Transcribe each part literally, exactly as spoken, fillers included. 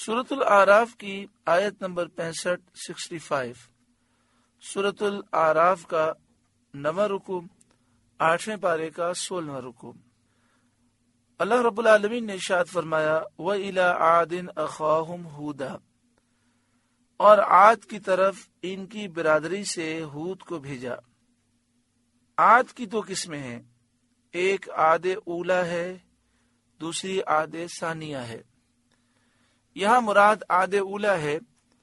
سورۃ الاعراف کی آیت نمبر پینسٹھ سکسٹی فائیو سورۃ الاعراف کا نواں رکوع، آٹھویں پارے کا سولہواں رکوع۔ اللہ رب العالمین نے ارشاد فرمایا وَإِلَىٰ عَادٍ أَخَاهُمْ هُودًا، اور عاد کی طرف ان کی برادری سے ہود کو بھیجا۔ عاد کی دو قسمیں ہیں، ایک عاد اولا ہے، دوسری عاد ثانیہ ہے۔ یہاں مراد عاد اولا ہے،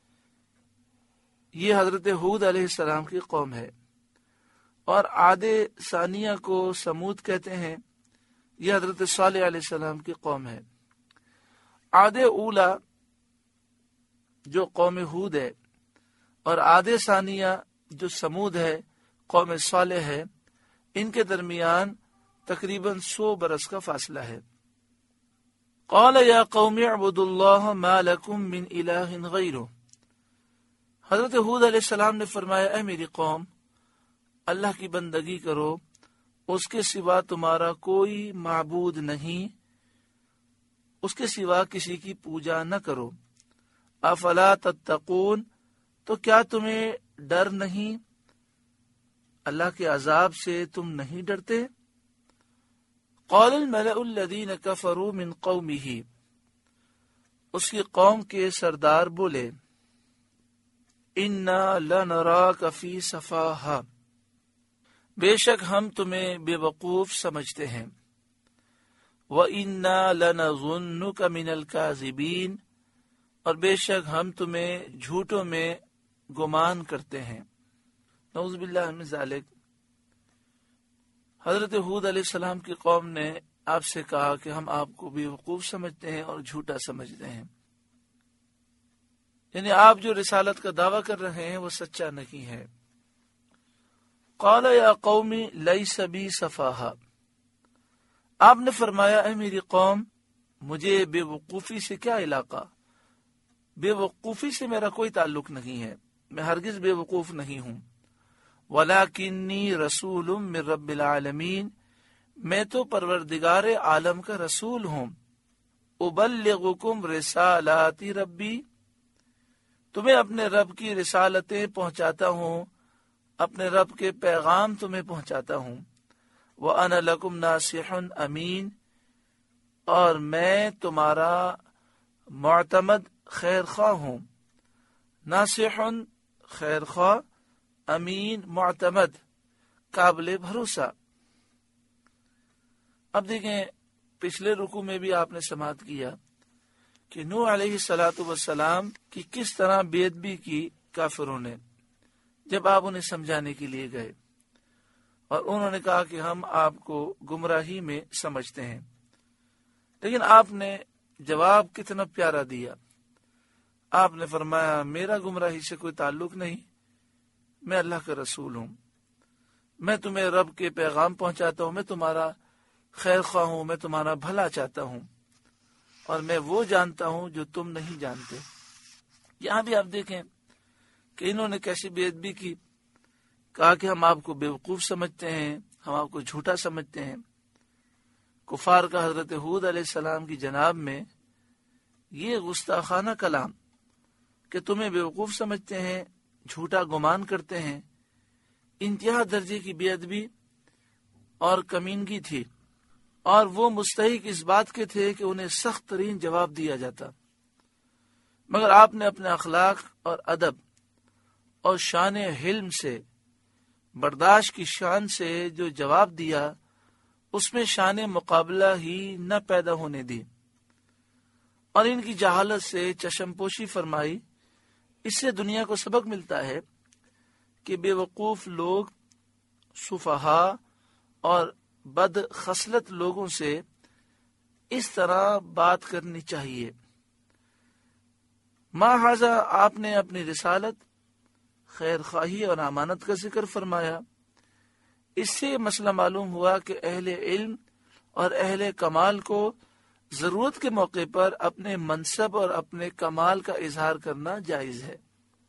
یہ حضرت ہود علیہ السلام کی قوم ہے، اور عاد ثانیہ کو سمود کہتے ہیں، یہ حضرت صالح علیہ السلام کی قوم ہے۔ عاد اولا جو قوم ہود ہے اور عاد ثانیہ جو سمود ہے، قوم صالح ہے، ان کے درمیان تقریباً سو برس کا فاصلہ ہے۔ قال یا قوم اعبدوا اللہ ما لکم من الہ غیرہ، حضرت ہود علیہ السلام نے فرمایا اے میری قوم، اللہ کی بندگی کرو، اس کے سوا تمہارا کوئی معبود نہیں، اس کے سوا کسی کی پوجا نہ کرو۔ افلا تتقون، تو کیا تمہیں ڈر نہیں، اللہ کے عذاب سے تم نہیں ڈرتے؟ قال الملأ الذین کفروا من قومہ، اس کی قوم کے سردار بولے انا لنراک فی سفاہہ، بے شک ہم تمہیں بے وقوف سمجھتے ہیں، وَإِنَّا لَنَظُنُّكَ مِنَ الْكَاذِبِينَ، اور بے شک ہم تمہیں جھوٹوں میں گمان کرتے ہیں۔ نعوذ باللہ من ذالک۔ حضرت ہود علیہ السلام کی قوم نے آپ سے کہا کہ ہم آپ کو بے وقوف سمجھتے ہیں اور جھوٹا سمجھتے ہیں، یعنی آپ جو رسالت کا دعویٰ کر رہے ہیں وہ سچا نہیں ہے۔ قال یا قوم لیس بی سفاہہ، آپ نے فرمایا اے میری قوم، مجھے بے وقوفی سے کیا علاقہ، بے وقوفی سے میرا کوئی تعلق نہیں ہے، میں ہرگز بے وقوف نہیں ہوں۔ وَلَكِنِّي رَسُولٌ مِّن رَّبِّ الْعَالَمِينَ، میں تو پروردگار عالم کا رسول ہوں۔ أُبَلِّغُكُمْ رِسَالَاتِ رَبِّي، تمہیں اپنے رب کی رسالتیں پہنچاتا ہوں، اپنے رب کے پیغام تمہیں پہنچاتا ہوں۔ وَأَنَا لَكُمْ نَاصِحٌ أَمِينٌ، اور میں تمہارا معتمد خیر خواہ ہوں۔ ناصح خیر خواہ، امین معتمد قابل بھروسہ۔ اب دیکھیں پچھلے رکوع میں بھی آپ نے سماعت کیا کہ نوح علیہ الصلاۃ والسلام کی کس طرح بے ادبی کی کافروں نے جب آپ انہیں سمجھانے کے لیے گئے، اور انہوں نے کہا کہ ہم آپ کو گمراہی میں سمجھتے ہیں، لیکن آپ نے جواب کتنا پیارا دیا۔ آپ نے فرمایا میرا گمراہی سے کوئی تعلق نہیں، میں اللہ کا رسول ہوں، میں تمہیں رب کے پیغام پہنچاتا ہوں، میں تمہارا خیر خواہ ہوں، میں تمہارا بھلا چاہتا ہوں، اور میں وہ جانتا ہوں جو تم نہیں جانتے۔ یہاں بھی آپ دیکھیں کہ انہوں نے کیسی بے ادبی کی، کہا کہ ہم آپ کو بے وقوف سمجھتے ہیں، ہم آپ کو جھوٹا سمجھتے ہیں۔ کفار کا حضرت ہود علیہ السلام کی جناب میں یہ گستاخانہ کلام کہ تمہیں بے وقوف سمجھتے ہیں، جھوٹا گمان کرتے ہیں، انتہا درجے کی بے ادبی اور کمینگی تھی، اور وہ مستحق اس بات کے تھے کہ انہیں سخت ترین جواب دیا جاتا، مگر آپ نے اپنے اخلاق اور ادب اور شان حلم سے، برداشت کی شان سے جو جواب دیا، اس میں شان مقابلہ ہی نہ پیدا ہونے دی، اور ان کی جہالت سے چشم پوشی فرمائی۔ اس سے دنیا کو سبق ملتا ہے کہ بے وقوف لوگ، سفہا اور بد خصلت لوگوں سے اس طرح بات کرنی چاہیے۔ ما ھذا، آپ نے اپنی رسالت، خیر خواہی اور امانت کا ذکر فرمایا۔ اس سے مسئلہ معلوم ہوا کہ اہل علم اور اہل کمال کو ضرورت کے موقع پر اپنے منصب اور اپنے کمال کا اظہار کرنا جائز ہے۔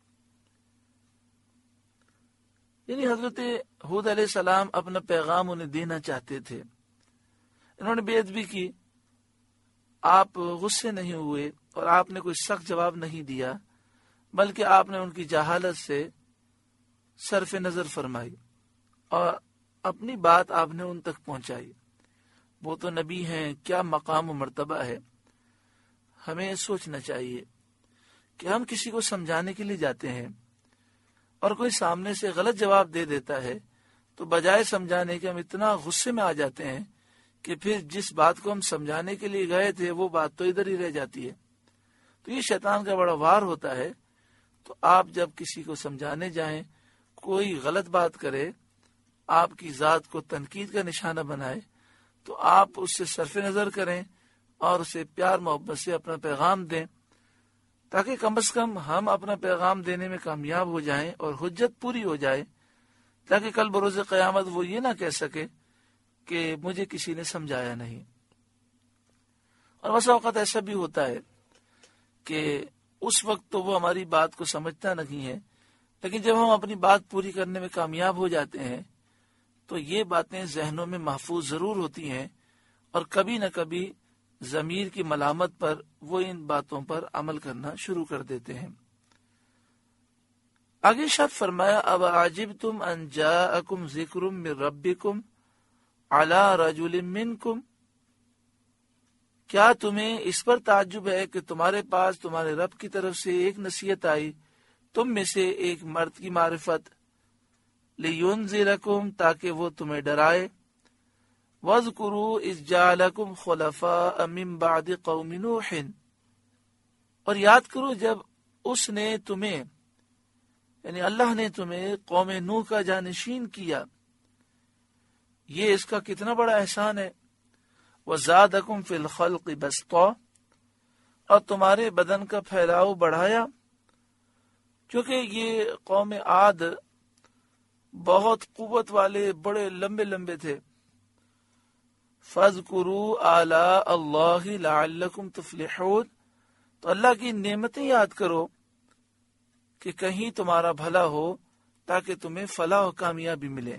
یعنی حضرت ہود علیہ السلام اپنا پیغام انہیں دینا چاہتے تھے، انہوں نے بے ادبی کی، آپ غصے نہیں ہوئے، اور آپ نے کوئی سخت جواب نہیں دیا، بلکہ آپ نے ان کی جہالت سے صرف نظر فرمائی اور اپنی بات آپ نے ان تک پہنچائی۔ وہ تو نبی ہیں، کیا مقام و مرتبہ ہے۔ ہمیں سوچنا چاہیے کہ ہم کسی کو سمجھانے کے لیے جاتے ہیں اور کوئی سامنے سے غلط جواب دے دیتا ہے تو بجائے سمجھانے کے ہم اتنا غصے میں آ جاتے ہیں کہ پھر جس بات کو ہم سمجھانے کے لیے گئے تھے وہ بات تو ادھر ہی رہ جاتی ہے۔ تو یہ شیطان کا بڑا وار ہوتا ہے۔ تو آپ جب کسی کو سمجھانے جائیں، کوئی غلط بات کرے، آپ کی ذات کو تنقید کا نشانہ بنائے، تو آپ اس سے صرف نظر کریں اور اسے پیار محبت سے اپنا پیغام دیں، تاکہ کم از کم ہم اپنا پیغام دینے میں کامیاب ہو جائیں اور حجت پوری ہو جائے، تاکہ کل بروز قیامت وہ یہ نہ کہہ سکے کہ مجھے کسی نے سمجھایا نہیں۔ اور بسا اوقات ایسا بھی ہوتا ہے کہ اس وقت تو وہ ہماری بات کو سمجھتا نہیں ہے، لیکن جب ہم اپنی بات پوری کرنے میں کامیاب ہو جاتے ہیں تو یہ باتیں ذہنوں میں محفوظ ضرور ہوتی ہیں، اور کبھی نہ کبھی ضمیر کی ملامت پر وہ ان باتوں پر عمل کرنا شروع کر دیتے ہیں۔ آگے ارشاد فرمایا، اب عجبتم ان جاءکم ذکر من ربکم علی رجل منکم، کیا تمہیں اس پر تعجب ہے کہ تمہارے پاس تمہارے رب کی طرف سے ایک نصیحت آئی تم میں سے ایک مرد کی معرفت، لِيُنذِرَكُمْ تاکہ وہ تمہیں ڈرائے، وَاذْكُرُوا إِذْ جَعَلَكُمْ خُلَفَاءَ مِن بَعْدِ قَوْمِ نُوحٍ، اور یاد کرو جب اس نے تمہیں یعنی اللہ نے تمہیں قوم نوح کا جانشین کیا، یہ اس کا کتنا بڑا احسان ہے۔ وَزَادَكُمْ فِي الْخَلْقِ بَسْطًا، اور تمہارے بدن کا پھیلاؤ بڑھایا، کیونکہ یہ قوم عاد بہت قوت والے بڑے لمبے لمبے تھے۔ فَاذْكُرُوا آلَاءَ اللَّهِ لَعَلَّكُمْ تُفْلِحُونَ، تو اللہ کی نعمتیں یاد کرو کہ کہیں تمہارا بھلا ہو، تاکہ تمہیں فلاح و کامیابی ملے۔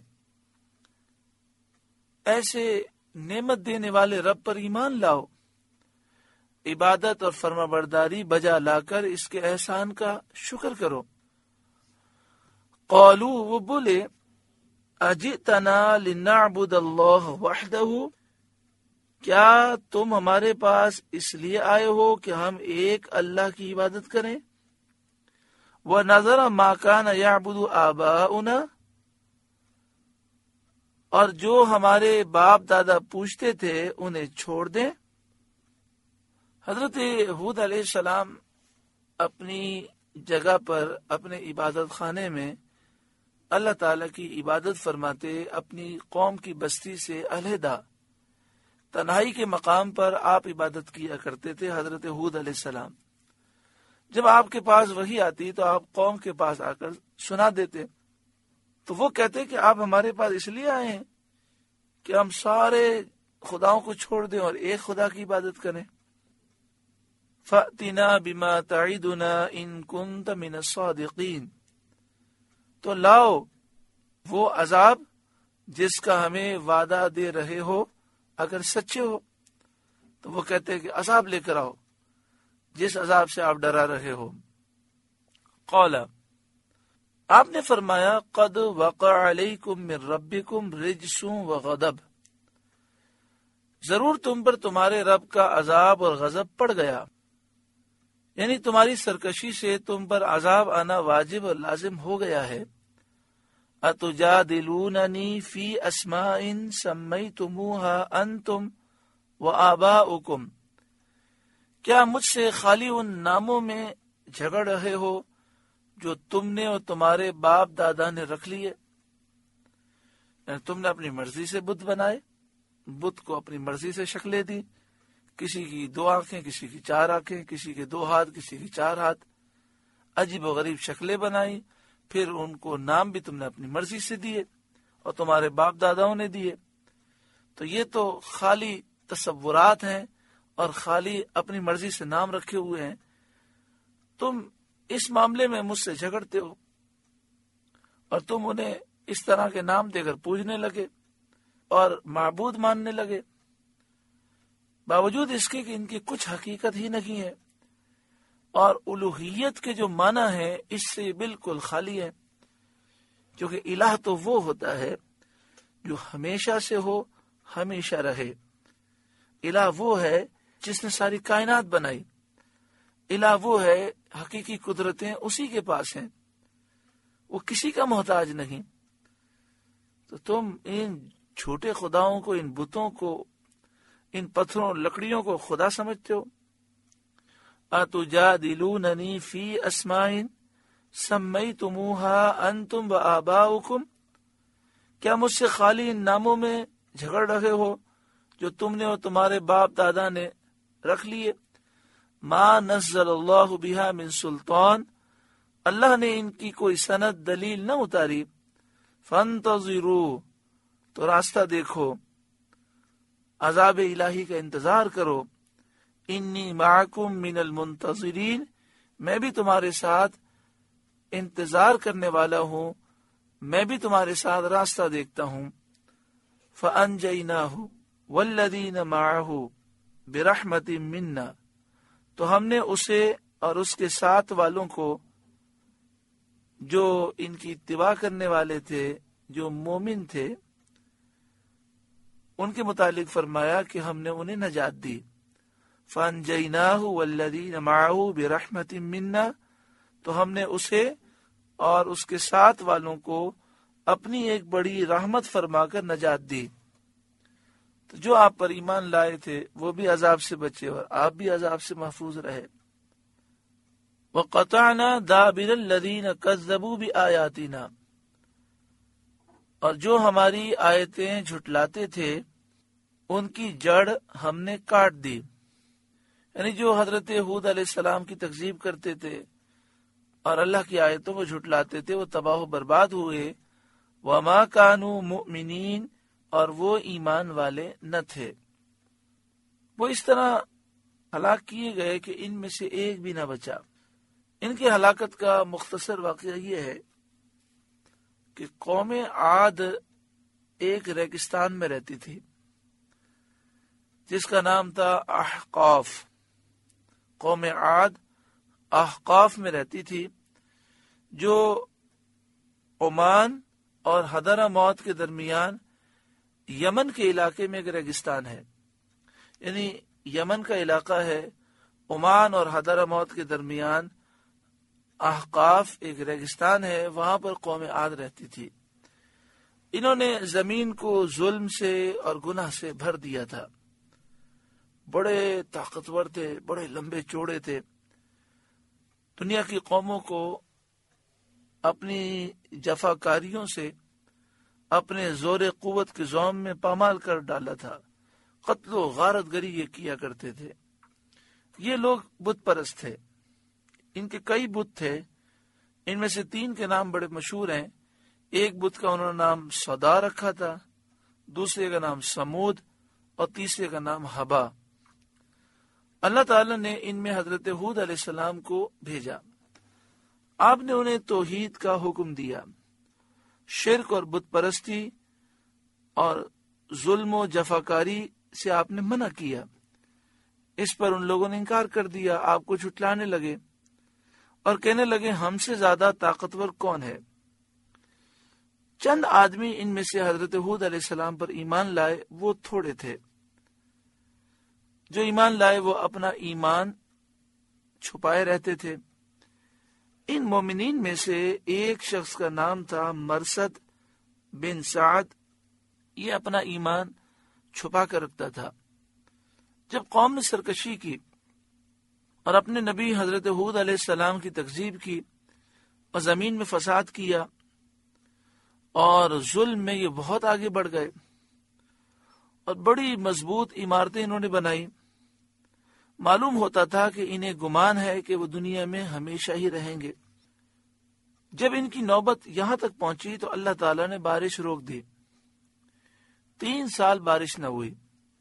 ایسے نعمت دینے والے رب پر ایمان لاؤ، عبادت اور فرما برداری بجا لا کر اس کے احسان کا شکر کرو۔ قالو، وہ بولے، اجئتنا لنعبد اللہ وحدہ، کیا تم ہمارے پاس اس لیے آئے ہو کہ ہم ایک اللہ کی عبادت کریں؟ وَنَذَرَ مَا كَانَ يَعْبُدُ آبَاؤُنَا، اور جو ہمارے باپ دادا پوچھتے تھے انہیں چھوڑ دیں۔ حضرت ہود علیہ السلام اپنی جگہ پر اپنے عبادت خانے میں اللہ تعالیٰ کی عبادت فرماتے، اپنی قوم کی بستی سے علیحدہ تنہائی کے مقام پر آپ عبادت کیا کرتے تھے۔ حضرت ہود علیہ السلام جب آپ کے پاس وحی آتی تو آپ قوم کے پاس آ کر سنا دیتے، تو وہ کہتے کہ آپ ہمارے پاس اس لیے آئے ہیں کہ ہم سارے خداؤں کو چھوڑ دیں اور ایک خدا کی عبادت کریں۔ فَأْتِنَا بِمَا تَعِدُنَا إِن كُنْتَ مِنَ الصَّادِقِينَ، تو لاؤ وہ عذاب جس کا ہمیں وعدہ دے رہے ہو اگر سچے ہو۔ تو وہ کہتے کہ عذاب لے کر آؤ جس عذاب سے آپ ڈرا رہے ہو۔ قال، آپ نے فرمایا، قد وقع علیکم من ربکم رجس وغضب، ضرور تم پر تمہارے رب کا عذاب اور غضب پڑ گیا، یعنی تمہاری سرکشی سے تم پر عذاب آنا واجب اور لازم ہو گیا ہے۔ اتجادلوننی فی اسماء سمیتموها انتم وآباؤکم، کیا مجھ سے خالی ان ناموں میں جھگڑ رہے ہو جو تم نے اور تمہارے باپ دادا نے رکھ لیے؟ یعنی تم نے اپنی مرضی سے بت بنائے، بت کو اپنی مرضی سے شکلیں دی، کسی کی دو آنکھیں، کسی کی چار آنکھیں، کسی کے دو ہاتھ، کسی کی چار ہاتھ، عجیب و غریب شکلیں بنائی، پھر ان کو نام بھی تم نے اپنی مرضی سے دیے اور تمہارے باپ داداؤں نے دیے۔ تو یہ تو خالی تصورات ہیں اور خالی اپنی مرضی سے نام رکھے ہوئے ہیں۔ تم اس معاملے میں مجھ سے جھگڑتے ہو اور تم انہیں اس طرح کے نام دے کر پوجنے لگے اور معبود ماننے لگے، باوجود اس کے کہ ان کی کچھ حقیقت ہی نہیں ہے۔ اور الوہیت کے جو معنی ہے اس سے بالکل خالی ہے، کیونکہ الہ تو وہ ہوتا ہے جو ہمیشہ سے ہو، ہمیشہ رہے۔ الہ وہ ہے جس نے ساری کائنات بنائی، الہ وہ ہے، حقیقی قدرتیں اسی کے پاس ہیں، وہ کسی کا محتاج نہیں۔ تو تم ان چھوٹے خداؤں کو، ان بتوں کو، ان پتھروں لکڑیوں کو خدا سمجھتے ہو۔ اتجادلوننی فی اسماء سمیتموہا انتم وآباؤکم، کیا مجھ سے خالی ان ناموں میں جھگڑ رہے ہو جو تم نے اور تمہارے باپ دادا نے رکھ لیے؟ ما نزل اللہ بہا من سلطان، اللہ نے ان کی کوئی سند دلیل نہ اتاری۔ فانتظروا، تو راستہ دیکھو، عذاب الہی کا انتظار کرو۔ انی معکم من المنتظرین، میں بھی تمہارے ساتھ انتظار کرنے والا ہوں، میں بھی تمہارے ساتھ راستہ دیکھتا ہوں۔ فانجیناہ والذین معہ برحمت منا، تو ہم نے اسے اور اس کے ساتھ والوں کو جو ان کی اتباع کرنے والے تھے، جو مومن تھے، ان کے متعلق فرمایا کہ ہم نے انہیں نجات دی۔ فانجیناہ والذین معہ برحمت منا، تو ہم نے اسے اور اس کے ساتھ والوں کو اپنی ایک بڑی رحمت فرما کر نجات دی۔ تو جو آپ پر ایمان لائے تھے وہ بھی عذاب سے بچے اور آپ بھی عذاب سے محفوظ رہے۔ وَقَطَعْنَا دَابِرَ الَّذِينَ كَذَّبُوا بِآيَاتِنَا، اور جو ہماری آیتیں جھٹلاتے تھے ان کی جڑ ہم نے کاٹ دی، یعنی جو حضرت ہود علیہ السلام کی تکذیب کرتے تھے اور اللہ کی آیتوں کو جھٹلاتے تھے، وہ تباہ و برباد ہوئے۔ وَمَا كَانُوا مُؤْمِنِينَ، اور وہ ایمان والے نہ تھے۔ وہ اس طرح ہلاک کیے گئے کہ ان میں سے ایک بھی نہ بچا۔ ان کی ہلاکت کا مختصر واقعہ یہ ہے کہ قوم عاد ایک ریگستان میں رہتی تھی جس کا نام تھا احقاف۔ قوم عاد احقاف میں رہتی تھی، جو عمان اور حضرموت کے درمیان یمن کے علاقے میں ایک ریگستان ہے، یعنی یمن کا علاقہ ہے، عمان اور حضرموت کے درمیان احقاف ایک ریگستان ہے، وہاں پر قوم عاد رہتی تھی۔ انہوں نے زمین کو ظلم سے اور گناہ سے بھر دیا تھا، بڑے طاقتور تھے، بڑے لمبے چوڑے تھے، دنیا کی قوموں کو اپنی جفاکاریوں سے، اپنے زور قوت کے زوم میں پامال کر ڈالا تھا، قتل و غارت گری یہ کیا کرتے تھے۔ یہ لوگ بت پرست تھے، ان کے کئی بت تھے، ان میں سے تین کے نام بڑے مشہور ہیں۔ ایک بت کا انہوں نے نام سودا رکھا تھا، دوسرے کا نام سمود اور تیسرے کا نام ہبا۔ اللہ تعالی نے ان میں حضرت ہود علیہ السلام کو بھیجا، آپ نے انہیں توحید کا حکم دیا، شرک اور بت پرستی اور ظلم و جفاکاری سے آپ نے منع کیا۔ اس پر ان لوگوں نے انکار کر دیا، آپ کو جھٹلانے لگے اور کہنے لگے ہم سے زیادہ طاقتور کون ہے۔ چند آدمی ان میں سے حضرت ہود علیہ السلام پر ایمان لائے، وہ تھوڑے تھے۔ جو ایمان لائے وہ اپنا ایمان چھپائے رہتے تھے۔ ان مومنین میں سے ایک شخص کا نام تھا مرثد بن سعد، یہ اپنا ایمان چھپا کر رکھتا تھا۔ جب قوم نے سرکشی کی اور اپنے نبی حضرت ہود علیہ السلام کی تکذیب کی اور زمین میں فساد کیا اور ظلم میں یہ بہت آگے بڑھ گئے اور بڑی مضبوط عمارتیں انہوں نے بنائی، معلوم ہوتا تھا کہ انہیں گمان ہے کہ وہ دنیا میں ہمیشہ ہی رہیں گے۔ جب ان کی نوبت یہاں تک پہنچی تو اللہ تعالیٰ نے بارش روک دی، تین سال بارش نہ ہوئی۔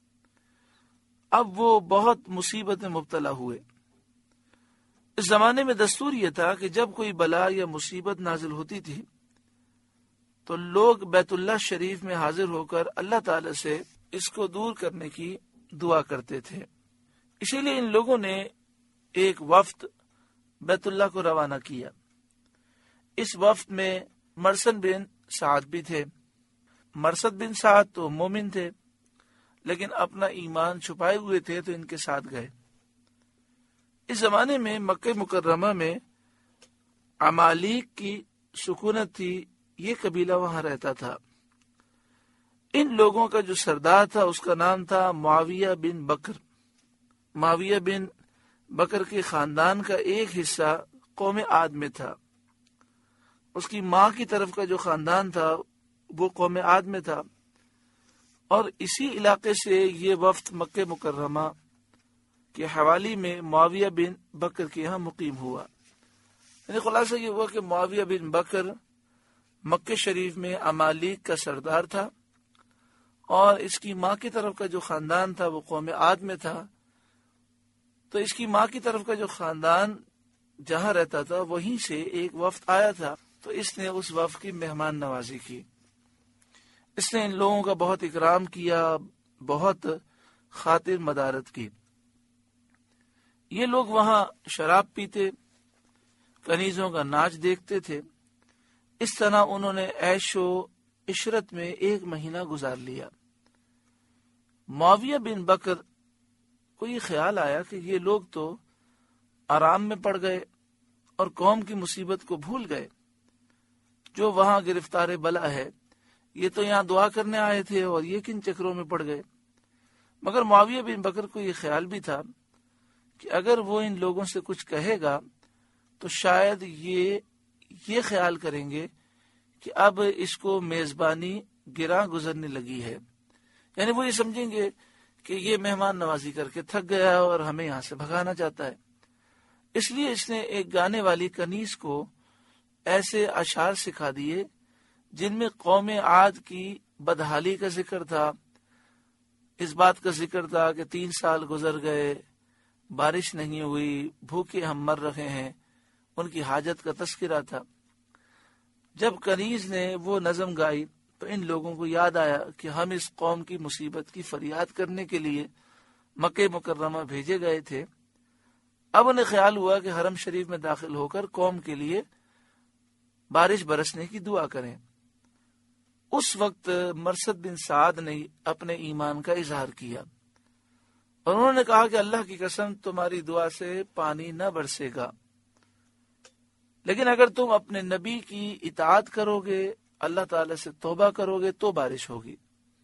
اب وہ بہت مصیبت میں مبتلا ہوئے۔ اس زمانے میں دستور یہ تھا کہ جب کوئی بلا یا مصیبت نازل ہوتی تھی تو لوگ بیت اللہ شریف میں حاضر ہو کر اللہ تعالی سے اس کو دور کرنے کی دعا کرتے تھے۔ اسی لیے ان لوگوں نے ایک وفد بیت اللہ کو روانہ کیا۔ اس وفد میں مرثد بن سعد بھی تھے۔ مرثد بن سعد تو مومن تھے، لیکن اپنا ایمان چھپائے ہوئے تھے، تو ان کے ساتھ گئے۔ اس زمانے میں مکہ مکرمہ میں عمالیق کی سکونت تھی، یہ قبیلہ وہاں رہتا تھا۔ ان لوگوں کا جو سردار تھا اس کا نام تھا معاویہ بن بکر۔ معاویہ بن بکر کے خاندان کا ایک حصہ قوم عاد میں تھا۔ اس کی ماں کی طرف کا جو خاندان تھا وہ قوم عاد میں تھا، اور اسی علاقے سے یہ وفد مکہ مکرمہ کے حوالی میں معاویہ بن بکر کے یہاں مقیم ہوا۔ یعنی خلاصہ یہ ہوا کہ معاویہ بن بکر مکہ شریف میں عمالیق کا سردار تھا، اور اس کی ماں کی طرف کا جو خاندان تھا وہ قوم عاد میں تھا۔ تو اس کی ماں کی طرف کا جو خاندان جہاں رہتا تھا وہیں سے ایک وفد آیا تھا، تو اس نے اس وفد کی مہمان نوازی کی۔ اس نے ان لوگوں کا بہت اکرام کیا، بہت خاطر مدارت کی۔ یہ لوگ وہاں شراب پیتے، کنیزوں کا ناچ دیکھتے تھے۔ اس طرح انہوں نے عیش و عشرت میں ایک مہینہ گزار لیا۔ معاویہ بن بکر کو یہ خیال آیا کہ یہ لوگ تو آرام میں پڑ گئے اور قوم کی مصیبت کو بھول گئے۔ جو وہاں گرفتار بلا ہے، یہ تو یہاں دعا کرنے آئے تھے اور یہ کن چکروں میں پڑ گئے۔ مگر معاویہ بن بکر کو یہ خیال بھی تھا کہ اگر وہ ان لوگوں سے کچھ کہے گا تو شاید یہ یہ خیال کریں گے کہ اب اس کو میزبانی گراں گزرنے لگی ہے، یعنی وہ یہ سمجھیں گے کہ یہ مہمان نوازی کر کے تھک گیا اور ہمیں یہاں سے بھگانا چاہتا ہے۔ اس لیے اس نے ایک گانے والی کنیز کو ایسے اشعار سکھا دیے جن میں قوم عاد کی بدحالی کا ذکر تھا، اس بات کا ذکر تھا کہ تین سال گزر گئے، بارش نہیں ہوئی، بھوکے ہم مر رہے ہیں، ان کی حاجت کا تذکرہ تھا۔ جب کنیز نے وہ نظم گائی تو ان لوگوں کو یاد آیا کہ ہم اس قوم کی مصیبت کی فریاد کرنے کے لیے مکہ مکرمہ بھیجے گئے تھے۔ اب انہیں خیال ہوا کہ حرم شریف میں داخل ہو کر قوم کے لیے بارش برسنے کی دعا کریں۔ اس وقت مرثد بن سعد نے اپنے ایمان کا اظہار کیا، اور انہوں نے کہا کہ اللہ کی قسم تمہاری دعا سے پانی نہ برسے گا، لیکن اگر تم اپنے نبی کی اطاعت کرو گے، اللہ تعالی سے توبہ کرو گے تو بارش ہوگی۔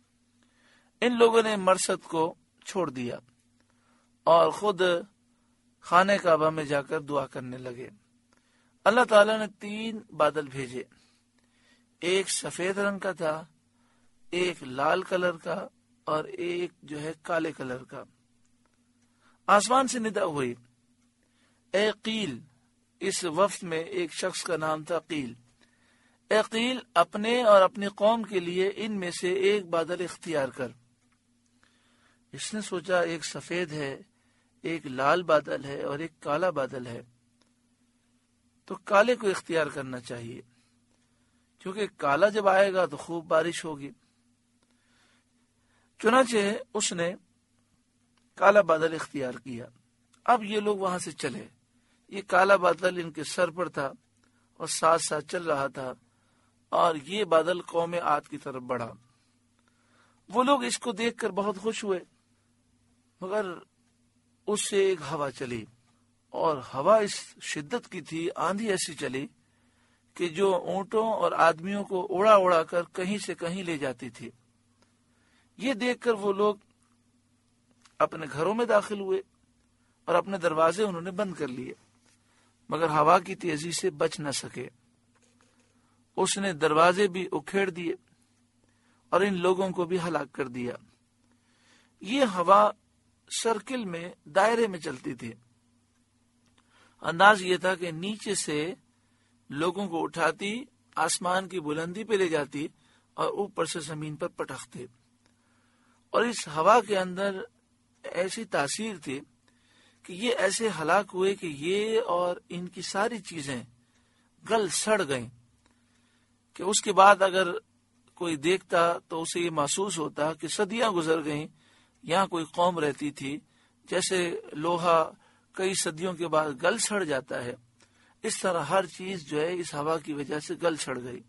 ان لوگوں نے مرثد کو چھوڑ دیا اور خود خانہ کعبہ میں جا کر دعا کرنے لگے۔ اللہ تعالیٰ نے تین بادل بھیجے، ایک سفید رنگ کا تھا، ایک لال کلر کا، اور ایک جو ہے کالے کلر کا۔ آسمان سے ندا ہوئی، اے قیل، اس وفد میں ایک شخص کا نام تھا قیل، اے قیل اپنے اور اپنی قوم کے لیے ان میں سے ایک بادل اختیار کر۔ اس نے سوچا ایک سفید ہے، ایک لال بادل ہے اور ایک کالا بادل ہے، تو کالے کو اختیار کرنا چاہیے، کیونکہ کالا جب آئے گا تو خوب بارش ہوگی۔ چنانچہ اس نے کالا بادل اختیار کیا۔ اب یہ لوگ وہاں سے چلے، یہ کالا بادل ان کے سر پر تھا اور ساتھ ساتھ چل رہا تھا، اور یہ بادل قوم عاد کی طرف بڑھا۔ وہ لوگ اس کو دیکھ کر بہت خوش ہوئے، مگر اس سے ایک ہوا چلی، اور ہوا اس شدت کی تھی، آندھی ایسی چلی کہ جو اونٹوں اور آدمیوں کو اڑا اڑا کر کہیں سے کہیں لے جاتی تھی۔ یہ دیکھ کر وہ لوگ اپنے گھروں میں داخل ہوئے اور اپنے دروازے انہوں نے بند کر لیے، مگر ہوا کی تیزی سے بچ نہ سکے۔ اس نے دروازے بھی اکھیڑ دیے اور ان لوگوں کو بھی ہلاک کر دیا۔ یہ ہوا سرکل میں، دائرے میں چلتی تھی۔ انداز یہ تھا کہ نیچے سے لوگوں کو اٹھاتی، آسمان کی بلندی پہ لے جاتی اور اوپر سے زمین پر پٹکتے، اور اس ہوا کے اندر ایسی تاثیر تھی کہ یہ ایسے ہلاک ہوئے کہ یہ اور ان کی ساری چیزیں گل سڑ گئیں، کہ اس کے بعد اگر کوئی دیکھتا تو اسے یہ محسوس ہوتا کہ صدیاں گزر گئیں، یہاں کوئی قوم رہتی تھی۔ جیسے لوہا کئی صدیوں کے بعد گل سڑ جاتا ہے، اس طرح ہر چیز جو ہے اس ہوا کی وجہ سے گل چھڑ گئی۔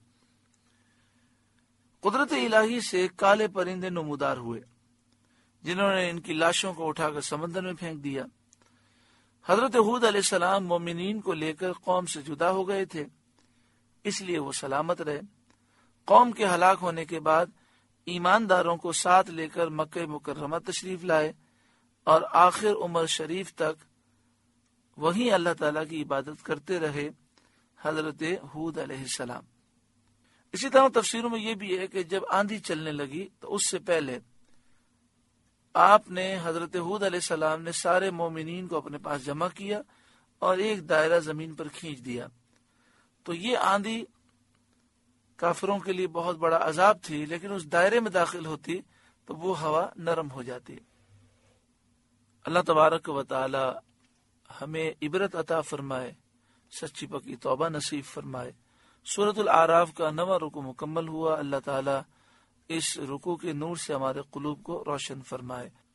قدرت الہی سے کالے پرندے نمودار ہوئے جنہوں نے ان کی لاشوں کو اٹھا کر سمندر میں پھینک دیا۔ حضرت ہود علیہ السلام مومنین کو لے کر قوم سے جدا ہو گئے تھے، اس لیے وہ سلامت رہے۔ قوم کے ہلاک ہونے کے بعد ایمانداروں کو ساتھ لے کر مکہ مکرمہ تشریف لائے اور آخر عمر شریف تک وہیں اللہ تعالیٰ کی عبادت کرتے رہے حضرت ہود علیہ السلام۔ اسی طرح تفسیروں میں یہ بھی ہے کہ جب آندھی چلنے لگی تو اس سے پہلے آپ نے حضرت ہود علیہ السلام نے سارے مومنین کو اپنے پاس جمع کیا اور ایک دائرہ زمین پر کھینچ دیا۔ تو یہ آندھی کافروں کے لیے بہت بڑا عذاب تھی، لیکن اس دائرے میں داخل ہوتی تو وہ ہوا نرم ہو جاتی۔ اللہ تبارک و تعالی ہمیں عبرت عطا فرمائے، سچی پکی توبہ نصیب فرمائے۔ سورۃ الاعراف کا نواں رکوع مکمل ہوا۔ اللہ تعالی اس رکوع کے نور سے ہمارے قلوب کو روشن فرمائے۔